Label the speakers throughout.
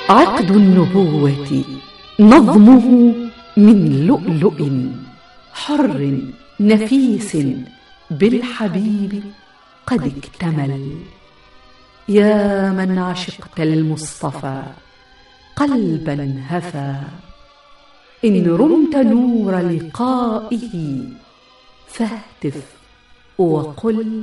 Speaker 1: عقد النبوة نظمه من لؤلؤ حر نفيس بالحبيب قد اكتمل. يا من عشقت المصطفى قلبا هفى، إن رمت نور لقائه فاهتف وقل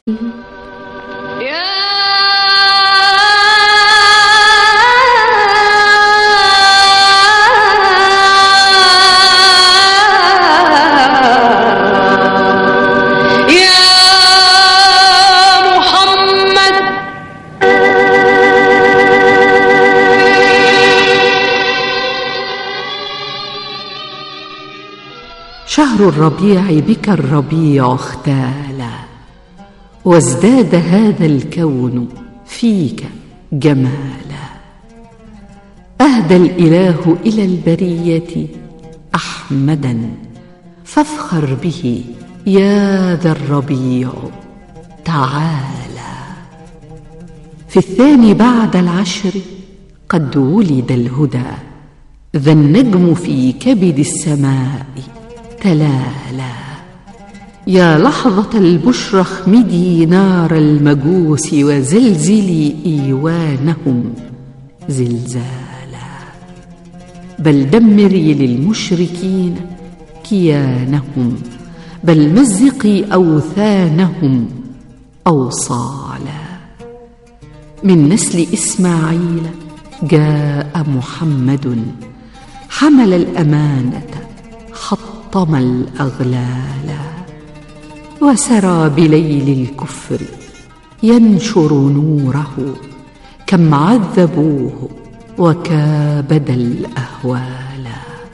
Speaker 1: شهر الربيع بك الربيع اختالا، وازداد هذا الكون فيك جمالا. أهدى الإله إلى البرية أحمدا، فافخر به يا ذا الربيع تعالى. في الثاني بعد العشر قد ولد الهدى، ذا النجم في كبد السماء تلالا. يا لحظة البشرى اخمدي نار المجوس، وزلزلي إيوانهم زلزالا. بل دمري للمشركين كيانهم، بل مزقي أوثانهم أوصالا. من نسل إسماعيل جاء محمد، حمل الأمانة حطم الأغلال. وسرى بليل الكفر ينشر نوره، كم عذبوه وكابد الأهوال.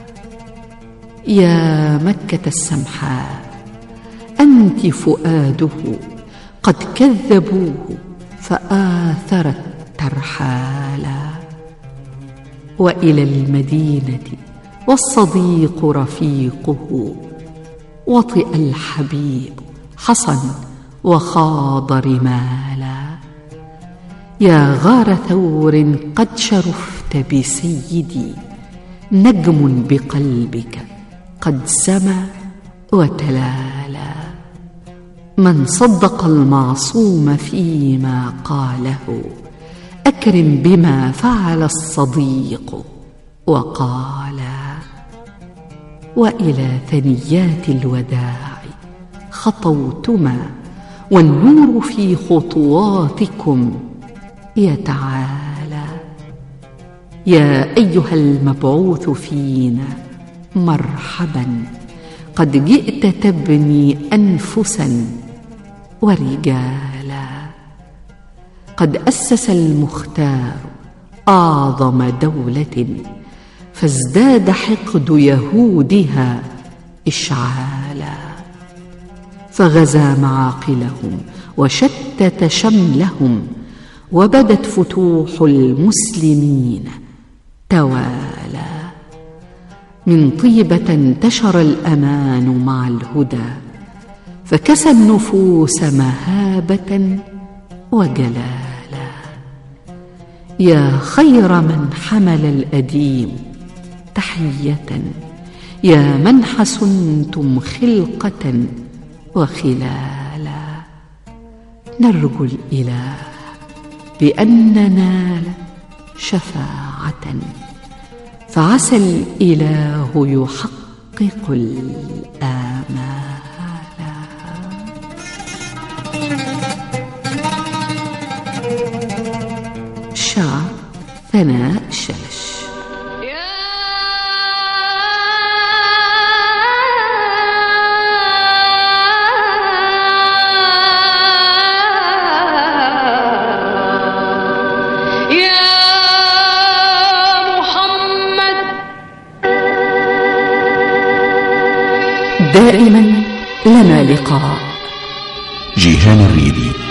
Speaker 1: يا مكة السمحاء أنت فؤاده، قد كذبوه فآثرت ترحالا. وإلى المدينة والصديق رفيقه، وطئ الحبيب حصن وخاض رمالا. يا غار ثور قد شرفت بسيدي، نجم بقلبك قد سما وتلالا. من صدق المعصوم فيما قاله، أكرم بما فعل الصديق وقالا. وإلى ثنيات الوداع خطوتما، والنور في خطواتكم يتعالى. يا أيها المبعوث فينا مرحبا، قد جئت تبني أنفسا ورجالا. قد أسس المختار أعظم دولة، فازداد حقد يهودها إشعالا. فغزا معاقلهم وشتت شملهم، وبدت فتوح المسلمين توالى. من طيبة انتشر الأمان مع الهدى، فكسى النفوس مهابة وجلالا. يا خير من حمل الأديم تحية، يا من حسنتم خلقة وخلالا. نرجو الإله بأن ننال شفاعة، فعسى الإله يحقق الآمال. شعر ثناء شلش. دائما لنا لقاء.
Speaker 2: جيهان الريدي.